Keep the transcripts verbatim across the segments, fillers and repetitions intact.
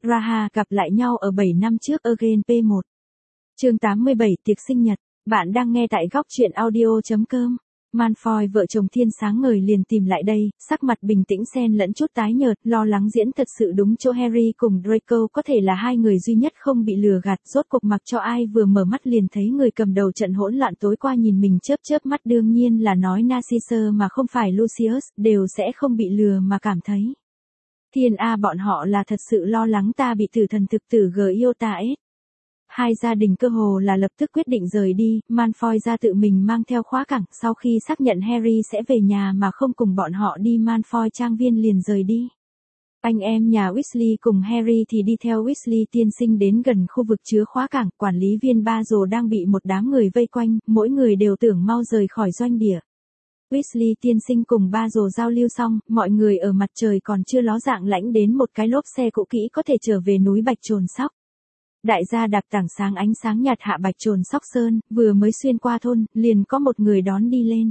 Raha gặp lại nhau ở bảy năm trước Again pê một. Chương tám mươi bảy tiệc sinh nhật. Bạn đang nghe tại góc truyện audio chấm com. Malfoy vợ chồng Thiên sáng ngời liền tìm lại đây, sắc mặt bình tĩnh xen lẫn chút tái nhợt, lo lắng diễn thật sự đúng chỗ Harry cùng Draco có thể là hai người duy nhất không bị lừa gạt, rốt cuộc mặc cho ai vừa mở mắt liền thấy người cầm đầu trận hỗn loạn tối qua nhìn mình chớp chớp mắt, đương nhiên là nói Narcissa mà không phải Lucius, đều sẽ không bị lừa mà cảm thấy. Thiên a bọn họ là thật sự lo lắng ta bị tử thần thực tử Giotaes. Hai gia đình cơ hồ là lập tức quyết định rời đi, Malfoy ra tự mình mang theo khóa cảng, sau khi xác nhận Harry sẽ về nhà mà không cùng bọn họ đi Malfoy trang viên liền rời đi. Anh em nhà Weasley cùng Harry thì đi theo Weasley tiên sinh đến gần khu vực chứa khóa cảng, quản lý viên Basil đang bị một đám người vây quanh, mỗi người đều tưởng mau rời khỏi doanh địa. Weasley tiên sinh cùng Basil giao lưu xong, mọi người ở mặt trời còn chưa ló dạng lãnh đến một cái lốp xe cũ kỹ có thể trở về núi Bạch Trồn Sóc. Đại gia đạp tảng sáng ánh sáng nhạt hạ Bạch Trồn Sóc Sơn, vừa mới xuyên qua thôn, liền có một người đón đi lên.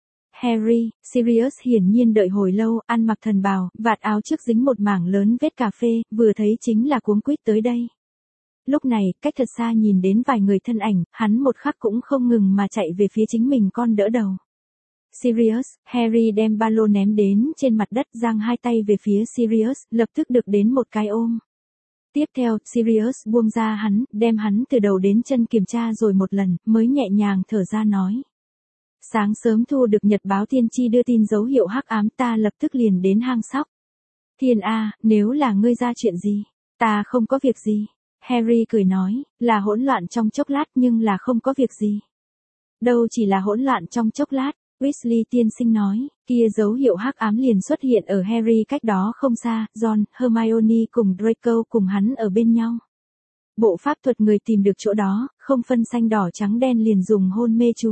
Harry, Sirius hiển nhiên đợi hồi lâu, ăn mặc thần bào, vạt áo trước dính một mảng lớn vết cà phê, vừa thấy chính là cuống quýt tới đây. Lúc này, cách thật xa nhìn đến vài người thân ảnh, hắn một khắc cũng không ngừng mà chạy về phía chính mình con đỡ đầu. Sirius, Harry đem ba lô ném đến trên mặt đất, giang hai tay về phía Sirius, lập tức được đến một cái ôm. Tiếp theo, Sirius buông ra hắn, đem hắn từ đầu đến chân kiểm tra rồi một lần, mới nhẹ nhàng thở ra nói. Sáng sớm thu được nhật báo tiên tri đưa tin dấu hiệu hắc ám, ta lập tức liền đến hang sóc. Thiên a, nếu là ngươi ra chuyện gì? Ta không có việc gì. Harry cười nói, là hỗn loạn trong chốc lát nhưng là không có việc gì. Đâu chỉ là hỗn loạn trong chốc lát. Weasley tiên sinh nói, kia dấu hiệu hắc ám liền xuất hiện ở Harry cách đó không xa, Ron, Hermione cùng Draco cùng hắn ở bên nhau. Bộ pháp thuật người tìm được chỗ đó, không phân xanh đỏ trắng đen liền dùng hôn mê chú.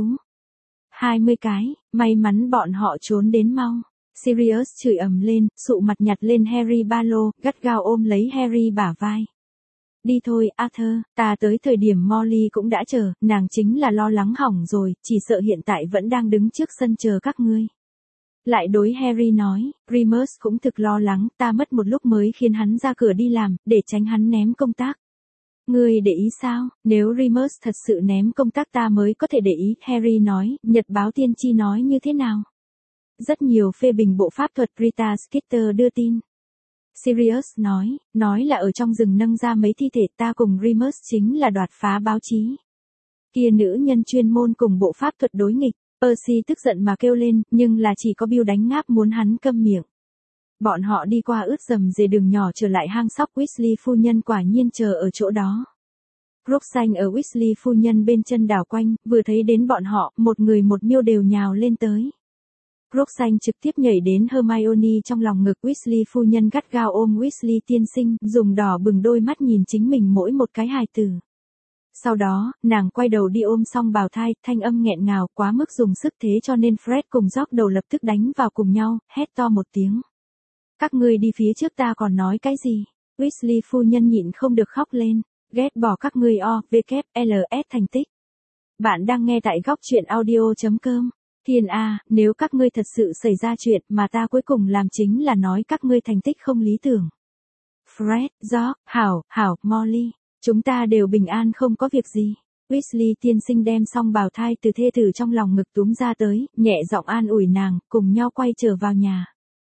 hai mươi cái, may mắn bọn họ trốn đến mau. Sirius chửi ầm lên, sụ mặt nhặt lên Harry ba lô, gắt gao ôm lấy Harry bả vai. Đi thôi, Arthur, ta tới thời điểm Molly cũng đã chờ, nàng chính là lo lắng hỏng rồi, chỉ sợ hiện tại vẫn đang đứng trước sân chờ các ngươi. Lại đối Harry nói, Remus cũng thực lo lắng, ta mất một lúc mới khiến hắn ra cửa đi làm, để tránh hắn ném công tác. Ngươi để ý sao, nếu Remus thật sự ném công tác ta mới có thể để ý, Harry nói, nhật báo tiên tri nói như thế nào? Rất nhiều phê bình bộ pháp thuật Rita Skeeter đưa tin. Sirius nói, nói là ở trong rừng nâng ra mấy thi thể, ta cùng Remus chính là đoạt phá báo chí. Kia nữ nhân chuyên môn cùng bộ pháp thuật đối nghịch, Percy tức giận mà kêu lên, nhưng là chỉ có Bill đánh ngáp muốn hắn câm miệng. Bọn họ đi qua ướt rầm rề đường nhỏ trở lại hang sóc, Weasley phu nhân quả nhiên chờ ở chỗ đó. Crookshanks ở Weasley phu nhân bên chân đảo quanh, vừa thấy đến bọn họ, một người một miêu đều nhào lên tới. Crookshanks trực tiếp nhảy đến Hermione trong lòng ngực, Weasley phu nhân gắt gao ôm Weasley tiên sinh, dùng đỏ bừng đôi mắt nhìn chính mình mỗi một cái hài tử. Sau đó, nàng quay đầu đi ôm xong bào thai, thanh âm nghẹn ngào quá mức dùng sức thế cho nên Fred cùng George đầu lập tức đánh vào cùng nhau, hét to một tiếng. Các ngươi đi phía trước, ta còn nói cái gì? Weasley phu nhân nhịn không được khóc lên, ghét bỏ các ngươi o, v, k, l, s thành tích. Bạn đang nghe tại góc truyện audio chấm com. Thiên a, nếu các ngươi thật sự xảy ra chuyện mà ta cuối cùng làm chính là nói các ngươi thành tích không lý tưởng. Fred, George, Hảo, Hảo, Molly, chúng ta đều bình an không có việc gì. Weasley tiên sinh đem xong bào thai từ thê tử trong lòng ngực túm ra tới, nhẹ giọng an ủi nàng, cùng nhau quay trở vào nhà.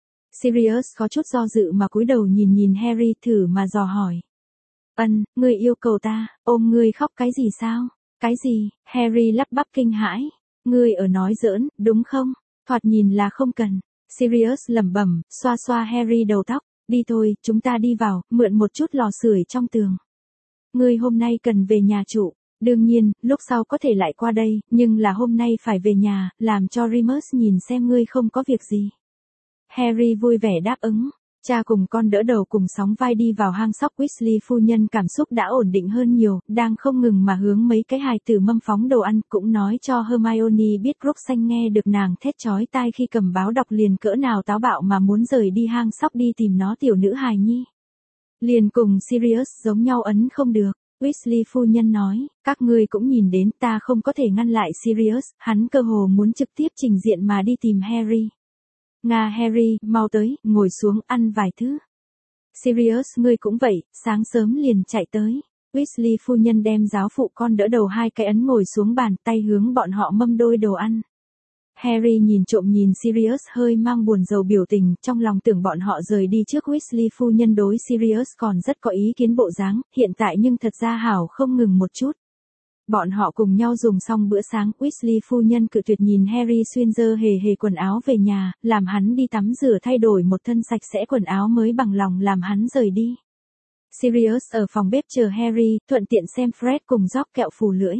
Sirius có chút do dự mà cúi đầu nhìn nhìn Harry thử mà dò hỏi. Ân, ngươi yêu cầu ta, ôm ngươi khóc cái gì sao? Cái gì? Harry lắp bắp kinh hãi. Ngươi ở nói giỡn, đúng không? Thoạt nhìn là không cần. Sirius lẩm bẩm, xoa xoa Harry đầu tóc. Đi thôi, chúng ta đi vào, mượn một chút lò sưởi trong tường. Ngươi hôm nay cần về nhà trụ. Đương nhiên, lúc sau có thể lại qua đây, nhưng là hôm nay phải về nhà, làm cho Remus nhìn xem ngươi không có việc gì. Harry vui vẻ đáp ứng. Cha cùng con đỡ đầu cùng sóng vai đi vào hang sóc, Weasley phu nhân cảm xúc đã ổn định hơn nhiều, đang không ngừng mà hướng mấy cái hài tử mâm phóng đồ ăn, cũng nói cho Hermione biết Crookshanks nghe được nàng thét chói tai khi cầm báo đọc liền cỡ nào táo bạo mà muốn rời đi hang sóc đi tìm nó tiểu nữ hài nhi. Liền cùng Sirius giống nhau ấn không được. Weasley phu nhân nói, các ngươi cũng nhìn đến, ta không có thể ngăn lại Sirius, hắn cơ hồ muốn trực tiếp trình diện mà đi tìm Harry. Nga Harry, mau tới, ngồi xuống ăn vài thứ. Sirius ngươi cũng vậy, sáng sớm liền chạy tới. Weasley phu nhân đem giáo phụ con đỡ đầu hai cái ấn ngồi xuống bàn, tay hướng bọn họ mâm đôi đồ ăn. Harry nhìn trộm nhìn Sirius hơi mang buồn rầu biểu tình, trong lòng tưởng bọn họ rời đi trước Weasley phu nhân đối Sirius còn rất có ý kiến bộ dáng, hiện tại nhưng thật ra hảo không ngừng một chút. Bọn họ cùng nhau dùng xong bữa sáng, Weasley phu nhân cự tuyệt nhìn Harry xuyên dơ hề hề quần áo về nhà, làm hắn đi tắm rửa thay đổi một thân sạch sẽ quần áo mới bằng lòng làm hắn rời đi. Sirius ở phòng bếp chờ Harry, thuận tiện xem Fred cùng George kẹo phù lưỡi.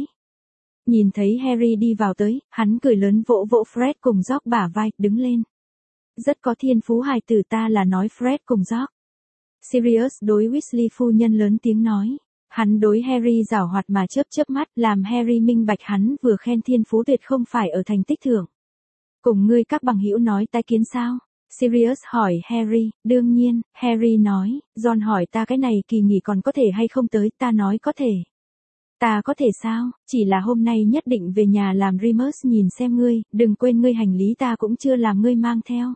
Nhìn thấy Harry đi vào tới, hắn cười lớn vỗ vỗ Fred cùng George bả vai, đứng lên. Rất có thiên phú hài tử ta là nói Fred cùng George. Sirius đối Weasley phu nhân lớn tiếng nói. Hắn đối Harry giảo hoạt mà chớp chớp mắt, làm Harry minh bạch hắn vừa khen thiên phú tuyệt không phải ở thành tích thưởng. Cùng ngươi các bằng hữu nói tai kiến sao? Sirius hỏi Harry, đương nhiên, Harry nói, Ron hỏi ta cái này kỳ nghỉ còn có thể hay không tới, ta nói có thể. Ta có thể sao, chỉ là hôm nay nhất định về nhà làm Remus nhìn xem ngươi, đừng quên ngươi hành lý ta cũng chưa làm ngươi mang theo.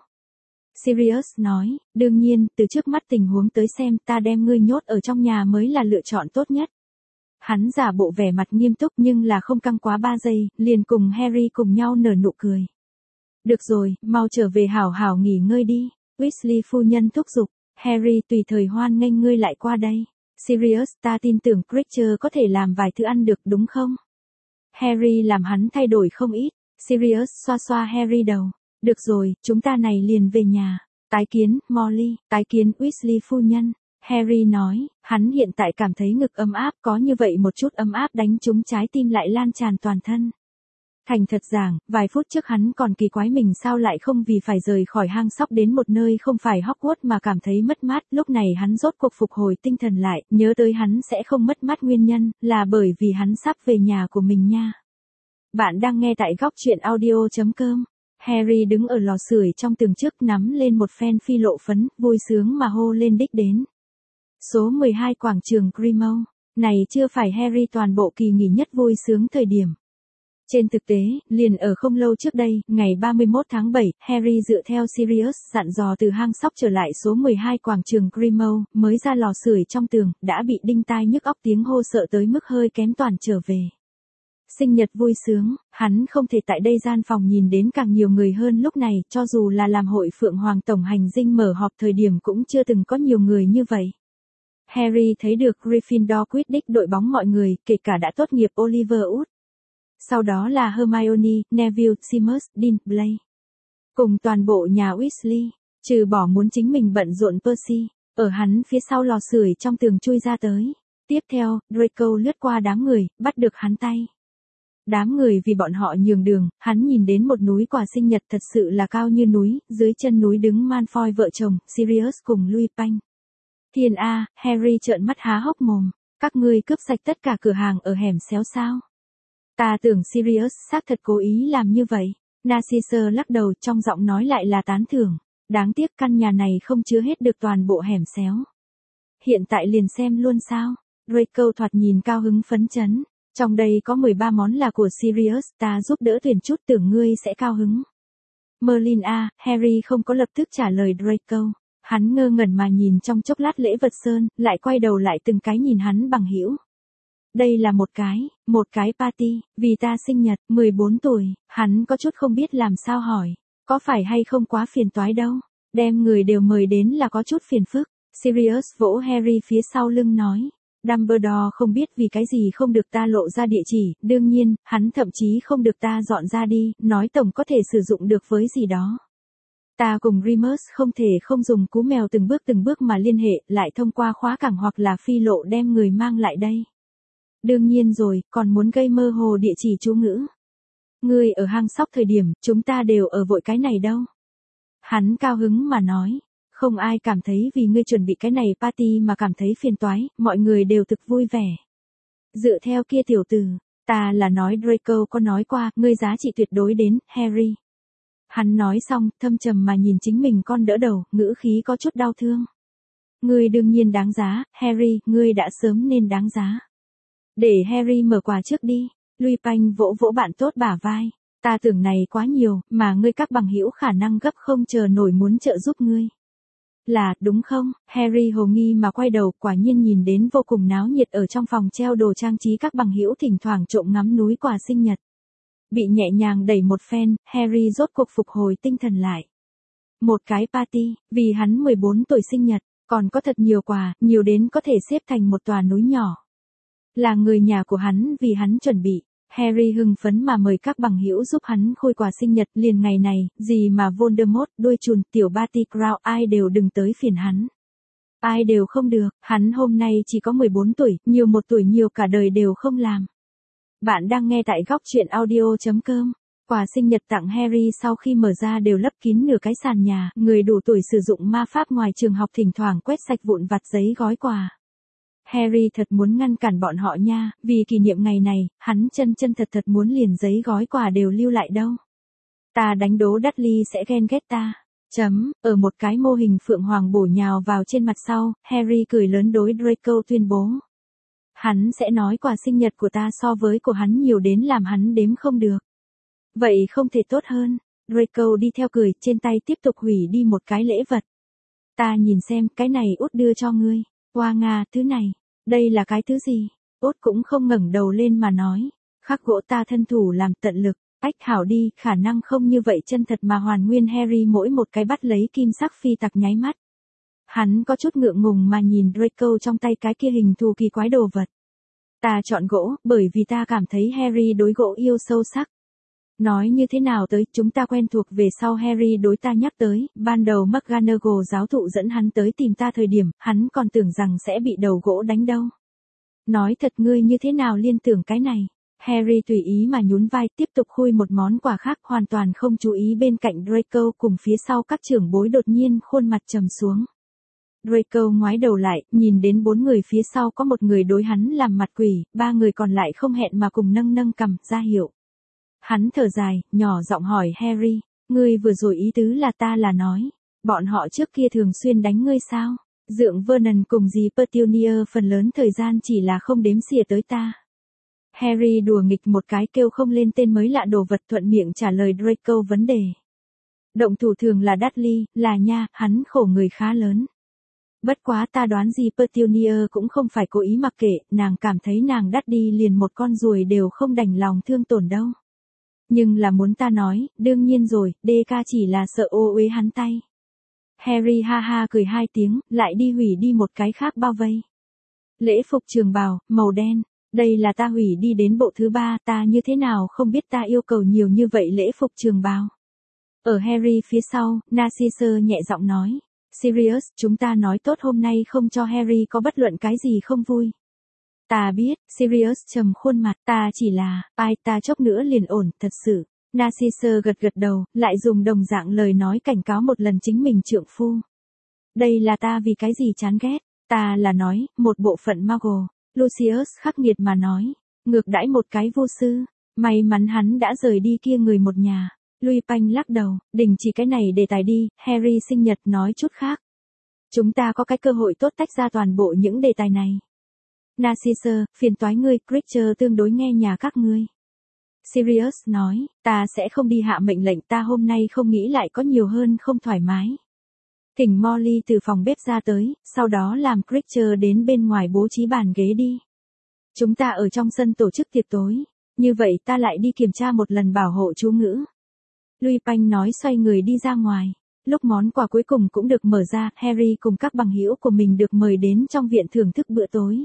Sirius nói, đương nhiên, từ trước mắt tình huống tới xem ta đem ngươi nhốt ở trong nhà mới là lựa chọn tốt nhất. Hắn giả bộ vẻ mặt nghiêm túc nhưng là không căng quá ba giây, liền cùng Harry cùng nhau nở nụ cười. Được rồi, mau trở về hảo hảo nghỉ ngơi đi. Weasley phu nhân thúc giục, Harry tùy thời hoan nghênh ngươi lại qua đây. Sirius ta tin tưởng Creature có thể làm vài thứ ăn được đúng không? Harry làm hắn thay đổi không ít. Sirius xoa xoa Harry đầu. Được rồi, chúng ta này liền về nhà. Tái kiến, Molly, tái kiến Weasley phu nhân. Harry nói, hắn hiện tại cảm thấy ngực ấm áp, có như vậy một chút ấm áp đánh trúng trái tim lại lan tràn toàn thân. Thành thật giảng, vài phút trước hắn còn kỳ quái mình sao lại không vì phải rời khỏi hang sóc đến một nơi không phải Hogwarts mà cảm thấy mất mát, lúc này hắn rốt cuộc phục hồi tinh thần lại, nhớ tới hắn sẽ không mất mát nguyên nhân, là bởi vì hắn sắp về nhà của mình nha. Bạn đang nghe tại góc truyện audio chấm com. Harry đứng ở lò sưởi trong tường trước nắm lên một phen phi lộ phấn, vui sướng mà hô lên đích đến. Số mười hai quảng trường Grimmauld, này chưa phải Harry toàn bộ kỳ nghỉ nhất vui sướng thời điểm. Trên thực tế, liền ở không lâu trước đây, ngày ba mươi mốt tháng bảy, Harry dựa theo Sirius dặn dò từ hang sóc trở lại số mười hai quảng trường Grimmauld, mới ra lò sưởi trong tường, đã bị đinh tai nhức óc tiếng hô sợ tới mức hơi kém toàn trở về. Sinh nhật vui sướng, hắn không thể tại đây gian phòng nhìn đến càng nhiều người hơn lúc này, cho dù là làm hội Phượng Hoàng Tổng hành dinh mở họp thời điểm cũng chưa từng có nhiều người như vậy. Harry thấy được Gryffindor Quidditch đội bóng mọi người, kể cả đã tốt nghiệp Oliver Wood. Sau đó là Hermione, Neville, Seamus, Dean, Blake. Cùng toàn bộ nhà Weasley, trừ bỏ muốn chính mình bận rộn Percy, ở hắn phía sau lò sưởi trong tường chui ra tới. Tiếp theo, Draco lướt qua đám người, bắt được hắn tay. Đám người vì bọn họ nhường đường, hắn nhìn đến một núi quà sinh nhật thật sự là cao như núi, dưới chân núi đứng Malfoy vợ chồng, Sirius cùng Lupin. Thiên A, Harry trợn mắt há hốc mồm, các ngươi cướp sạch tất cả cửa hàng ở hẻm xéo sao? Ta tưởng Sirius xác thật cố ý làm như vậy. Narcissa lắc đầu trong giọng nói lại là tán thưởng. Đáng tiếc căn nhà này không chứa hết được toàn bộ hẻm xéo. Hiện tại liền xem luôn sao? Draco thoạt nhìn cao hứng phấn chấn. Trong đây có mười ba món là của Sirius, ta giúp đỡ tuyển chút tưởng ngươi sẽ cao hứng. Merlin A, Harry không có lập tức trả lời Draco. Hắn ngơ ngẩn mà nhìn trong chốc lát lễ vật sơn, lại quay đầu lại từng cái nhìn hắn bằng hữu. Đây là một cái, một cái party, vì ta sinh nhật, mười bốn tuổi, hắn có chút không biết làm sao hỏi. Có phải hay không quá phiền toái đâu, đem người đều mời đến là có chút phiền phức. Sirius vỗ Harry phía sau lưng nói. Dumbledore không biết vì cái gì không được ta lộ ra địa chỉ, đương nhiên, hắn thậm chí không được ta dọn ra đi, nói tổng có thể sử dụng được với gì đó. Ta cùng Remus không thể không dùng cú mèo từng bước từng bước mà liên hệ, lại thông qua khóa cảng hoặc là phi lộ đem người mang lại đây. Đương nhiên rồi, còn muốn gây mơ hồ địa chỉ chú ngữ. Ngươi ở hang sóc thời điểm, chúng ta đều ở vội cái này đâu. Hắn cao hứng mà nói. Không ai cảm thấy vì ngươi chuẩn bị cái này party mà cảm thấy phiền toái, mọi người đều thực vui vẻ. Dựa theo kia tiểu tử, ta là nói Draco có nói qua, ngươi giá trị tuyệt đối đến, Harry. Hắn nói xong, thâm trầm mà nhìn chính mình con đỡ đầu, ngữ khí có chút đau thương. Ngươi đương nhiên đáng giá, Harry, ngươi đã sớm nên đáng giá. Để Harry mở quà trước đi, Lupin vỗ vỗ bạn tốt bả vai. Ta tưởng này quá nhiều, mà ngươi các bằng hữu khả năng gấp không chờ nổi muốn trợ giúp ngươi. Là, đúng không? Harry hồ nghi mà quay đầu, quả nhiên nhìn đến vô cùng náo nhiệt ở trong phòng treo đồ trang trí các bằng hữu thỉnh thoảng trộm ngắm núi quà sinh nhật. Bị nhẹ nhàng đẩy một phen, Harry rốt cuộc phục hồi tinh thần lại. Một cái party, vì hắn mười bốn tuổi sinh nhật, còn có thật nhiều quà, nhiều đến có thể xếp thành một tòa núi nhỏ. Là người nhà của hắn vì hắn chuẩn bị. Harry hưng phấn mà mời các bằng hữu giúp hắn khui quà sinh nhật liền ngày này, gì mà Voldemort, đuôi chùn, tiểu Barty Crouch ai đều đừng tới phiền hắn. Ai đều không được, hắn hôm nay chỉ có mười bốn tuổi, nhiều một tuổi nhiều cả đời đều không làm. Bạn đang nghe tại góc truyện audio.com. Quà sinh nhật tặng Harry sau khi mở ra đều lấp kín nửa cái sàn nhà, người đủ tuổi sử dụng ma pháp ngoài trường học thỉnh thoảng quét sạch vụn vặt giấy gói quà. Harry thật muốn ngăn cản bọn họ nha, vì kỷ niệm ngày này, hắn chân chân thật thật muốn liền giấy gói quà đều lưu lại đâu. Ta đánh đố Dudley sẽ ghen ghét ta. Chấm, ở một cái mô hình phượng hoàng bổ nhào vào trên mặt sau, Harry cười lớn đối Draco tuyên bố. Hắn sẽ nói quà sinh nhật của ta so với của hắn nhiều đến làm hắn đếm không được. Vậy không thể tốt hơn. Draco đi theo cười, trên tay tiếp tục hủy đi một cái lễ vật. Ta nhìn xem, cái này út đưa cho ngươi. Hoa Nga, thứ này, đây là cái thứ gì? Út cũng không ngẩng đầu lên mà nói. Khắc gỗ ta thân thủ làm tận lực, ách hảo đi, khả năng không như vậy chân thật mà hoàn nguyên. Harry mỗi một cái bắt lấy kim sắc phi tặc nháy mắt. Hắn có chút ngượng ngùng mà nhìn Draco trong tay cái kia hình thù kỳ quái đồ vật. Ta chọn gỗ, bởi vì ta cảm thấy Harry đối gỗ yêu sâu sắc. Nói như thế nào tới, chúng ta quen thuộc về sau Harry đối ta nhắc tới, ban đầu McGonagall giáo thụ dẫn hắn tới tìm ta thời điểm, hắn còn tưởng rằng sẽ bị đầu gỗ đánh đâu. Nói thật ngươi như thế nào liên tưởng cái này? Harry tùy ý mà nhún vai tiếp tục khui một món quà khác hoàn toàn không chú ý bên cạnh Draco cùng phía sau các trưởng bối đột nhiên khuôn mặt trầm xuống. Draco ngoái đầu lại, nhìn đến bốn người phía sau có một người đối hắn làm mặt quỷ, ba người còn lại không hẹn mà cùng nâng nâng cằm ra hiệu. Hắn thở dài, nhỏ giọng hỏi Harry, ngươi vừa rồi ý tứ là ta là nói, bọn họ trước kia thường xuyên đánh ngươi sao? Dượng Vernon cùng dì Petunia phần lớn thời gian chỉ là không đếm xỉa tới ta. Harry đùa nghịch một cái kêu không lên tên mới lạ đồ vật thuận miệng trả lời Draco vấn đề. Động thủ thường là Dudley, là nha, hắn khổ người khá lớn. Bất quá ta đoán gì Petunia cũng không phải cố ý mặc kệ, nàng cảm thấy nàng Dudley liền một con ruồi đều không đành lòng thương tổn đâu. Nhưng là muốn ta nói, đương nhiên rồi, đê ca chỉ là sợ ô uế hắn tay. Harry ha ha cười hai tiếng, lại đi hủy đi một cái khác bao vây. Lễ phục trường bào, màu đen, đây là ta hủy đi đến bộ thứ ba, ta như thế nào không biết ta yêu cầu nhiều như vậy lễ phục trường bào. Ở Harry phía sau, Narcissa nhẹ giọng nói, Sirius, chúng ta nói tốt hôm nay không cho Harry có bất luận cái gì không vui. Ta biết, Sirius trầm khuôn mặt, ta chỉ là, ai ta chốc nữa liền ổn, thật sự. Narcissa gật gật đầu, lại dùng đồng dạng lời nói cảnh cáo một lần chính mình trượng phu. Đây là ta vì cái gì chán ghét, ta là nói, một bộ phận Muggle. Lucius khắc nghiệt mà nói, ngược đãi một cái vô sư, may mắn hắn đã rời đi kia người một nhà. Lupin lắc đầu, đình chỉ cái này đề tài đi, Harry sinh nhật nói chút khác. Chúng ta có cái cơ hội tốt tách ra toàn bộ những đề tài này. Narcissa, phiền toái ngươi, Creature tương đối nghe nhà các ngươi. Sirius nói, ta sẽ không đi hạ mệnh lệnh, ta hôm nay không nghĩ lại có nhiều hơn không thoải mái. Thỉnh Molly từ phòng bếp ra tới, sau đó làm Creature đến bên ngoài bố trí bàn ghế đi. Chúng ta ở trong sân tổ chức tiệc tối, như vậy ta lại đi kiểm tra một lần bảo hộ chú ngữ. Lupin nói xoay người đi ra ngoài. Lúc món quà cuối cùng cũng được mở ra, Harry cùng các bằng hữu của mình được mời đến trong viện thưởng thức bữa tối.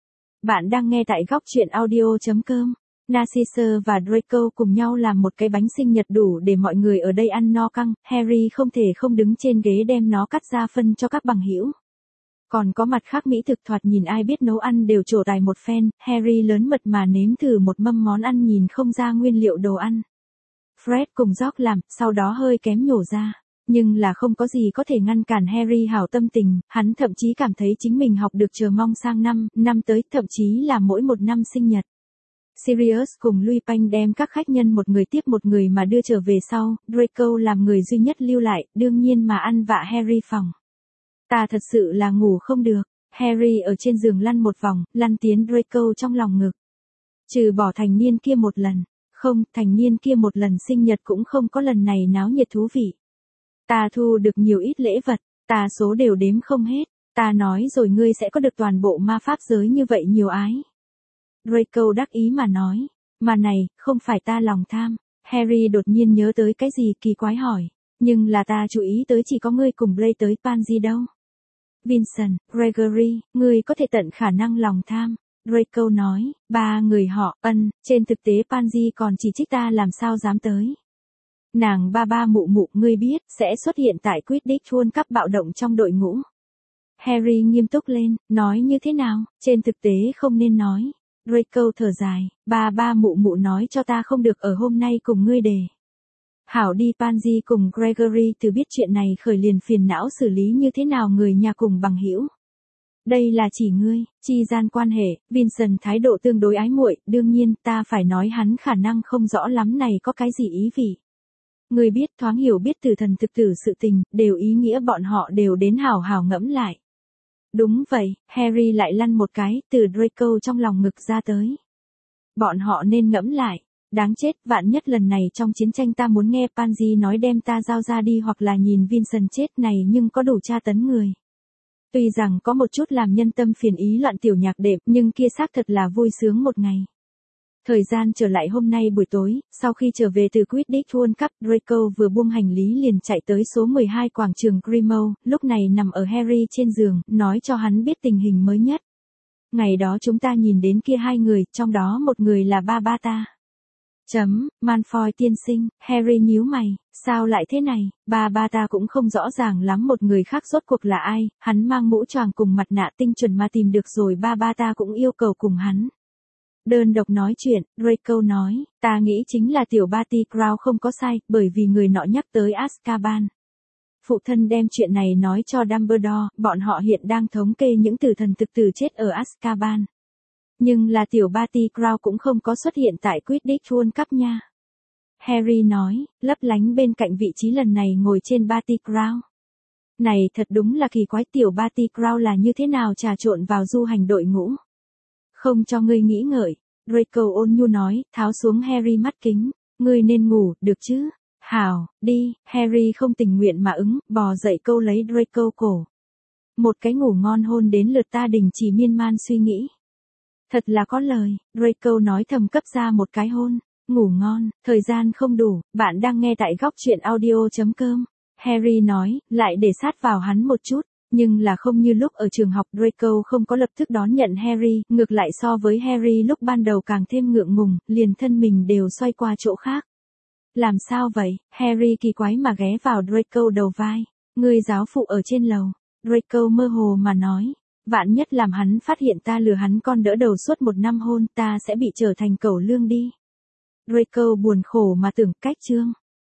Bạn đang nghe tại góc truyện audio.com. Narcissa và Draco cùng nhau làm một cái bánh sinh nhật đủ để mọi người ở đây ăn no căng, Harry không thể không đứng trên ghế đem nó cắt ra phân cho các bằng hữu. Còn có mặt khác mỹ thực thoạt nhìn ai biết nấu ăn đều trổ tài một phen, Harry lớn mật mà nếm thử một mâm món ăn nhìn không ra nguyên liệu đồ ăn. Fred cùng George làm, sau đó hơi kém nhổ ra. Nhưng là không có gì có thể ngăn cản Harry hảo tâm tình, hắn thậm chí cảm thấy chính mình học được chờ mong sang năm, năm tới, thậm chí là mỗi một năm sinh nhật. Sirius cùng Lupin đem các khách nhân một người tiếp một người mà đưa trở về sau, Draco làm người duy nhất lưu lại, đương nhiên mà ăn vạ Harry phòng. Ta thật sự là ngủ không được, Harry ở trên giường lăn một vòng, lăn tiến Draco trong lòng ngực. Trừ bỏ thành niên kia một lần, không, thành niên kia một lần sinh nhật cũng không có lần này náo nhiệt thú vị. Ta thu được nhiều ít lễ vật, Ta số đều đếm không hết, ta nói rồi ngươi sẽ có được toàn bộ ma pháp giới như vậy nhiều ái. Draco đắc ý mà nói, mà này, không phải ta lòng tham. Harry đột nhiên nhớ tới cái gì kỳ quái hỏi, nhưng là ta chú ý tới chỉ có ngươi cùng Bray tới Pansy đâu. Vincent, Gregory, ngươi có thể tận khả năng lòng tham. Draco nói, ba người họ, ân, trên thực tế Pansy còn chỉ trích ta làm sao dám tới. Nàng ba ba mụ mụ ngươi biết, sẽ xuất hiện tại Quidditch World Cup bạo động trong đội ngũ. Harry nghiêm túc lên, nói như thế nào, trên thực tế không nên nói. Draco thở dài, ba ba mụ mụ nói cho ta không được ở hôm nay cùng ngươi đề. Hảo đi Pansy cùng Gregory từ biết chuyện này khởi liền phiền não xử lý như thế nào người nhà cùng bằng hữu. Đây là chỉ ngươi, chi gian quan hệ, Vincent thái độ tương đối ái muội, đương nhiên ta phải nói hắn khả năng không rõ lắm này có cái gì ý vị. Ngươi biết thoáng hiểu biết từ thần thực tử sự tình, đều ý nghĩa bọn họ đều đến hảo hảo ngẫm lại. Đúng vậy, Harry lại lăn một cái, từ Draco trong lòng ngực ra tới. Bọn họ nên ngẫm lại. Đáng chết, vạn nhất lần này trong chiến tranh ta muốn nghe Pansy nói đem ta giao ra đi hoặc là nhìn Vincent chết này nhưng có đủ tra tấn người. Tuy rằng có một chút làm nhân tâm phiền ý loạn tiểu nhạc đệm nhưng kia xác thật là vui sướng một ngày. Thời gian trở lại hôm nay buổi tối, sau khi trở về từ Quidditch World Cup, Draco vừa buông hành lý liền chạy tới số mười hai quảng trường Grimmauld, lúc này nằm ở Harry trên giường, nói cho hắn biết tình hình mới nhất. Ngày đó chúng ta nhìn đến kia hai người, trong đó một người là ba ba ta. Chấm, Malfoy tiên sinh, Harry nhíu mày, sao lại thế này, ba ba ta cũng không rõ ràng lắm một người khác rốt cuộc là ai, hắn mang mũ choàng cùng mặt nạ tinh chuẩn mà tìm được rồi ba ba ta cũng yêu cầu cùng hắn. Đơn độc nói chuyện, Draco nói, ta nghĩ chính là tiểu Barty Crouch không có sai, bởi vì người nọ nhắc tới Azkaban. Phụ thân đem chuyện này nói cho Dumbledore, bọn họ hiện đang thống kê những tử thần thực tử chết ở Azkaban. Nhưng là tiểu Barty Crouch cũng không có xuất hiện tại Quidditch World Cup nha. Harry nói, lấp lánh bên cạnh vị trí lần này ngồi trên Barty Crouch. Này thật đúng là kỳ quái, tiểu Barty Crouch là như thế nào trà trộn vào du hành đội ngũ. Không cho ngươi nghĩ ngợi, Draco ôn nhu nói, tháo xuống Harry mắt kính, ngươi nên ngủ, được chứ? Hảo, đi, Harry không tình nguyện mà ứng, bò dậy câu lấy Draco cổ. Một cái ngủ ngon hôn đến lượt ta đình chỉ miên man suy nghĩ. Thật là có lời, Draco nói thầm cấp ra một cái hôn, ngủ ngon, thời gian không đủ, bạn đang nghe tại góc truyện audio chấm com. Harry nói, lại để sát vào hắn một chút. Nhưng là không như lúc ở trường học, Draco không có lập tức đón nhận Harry, ngược lại so với Harry lúc ban đầu càng thêm ngượng ngùng, liền thân mình đều xoay qua chỗ khác. Làm sao vậy? Harry kỳ quái mà ghé vào Draco đầu vai. Người giáo phụ ở trên lầu. Draco mơ hồ mà nói. Vạn nhất làm hắn phát hiện ta lừa hắn con đỡ đầu suốt một năm hôn, ta sẽ bị trở thành cẩu lương đi. Draco buồn khổ mà tưởng cách chương.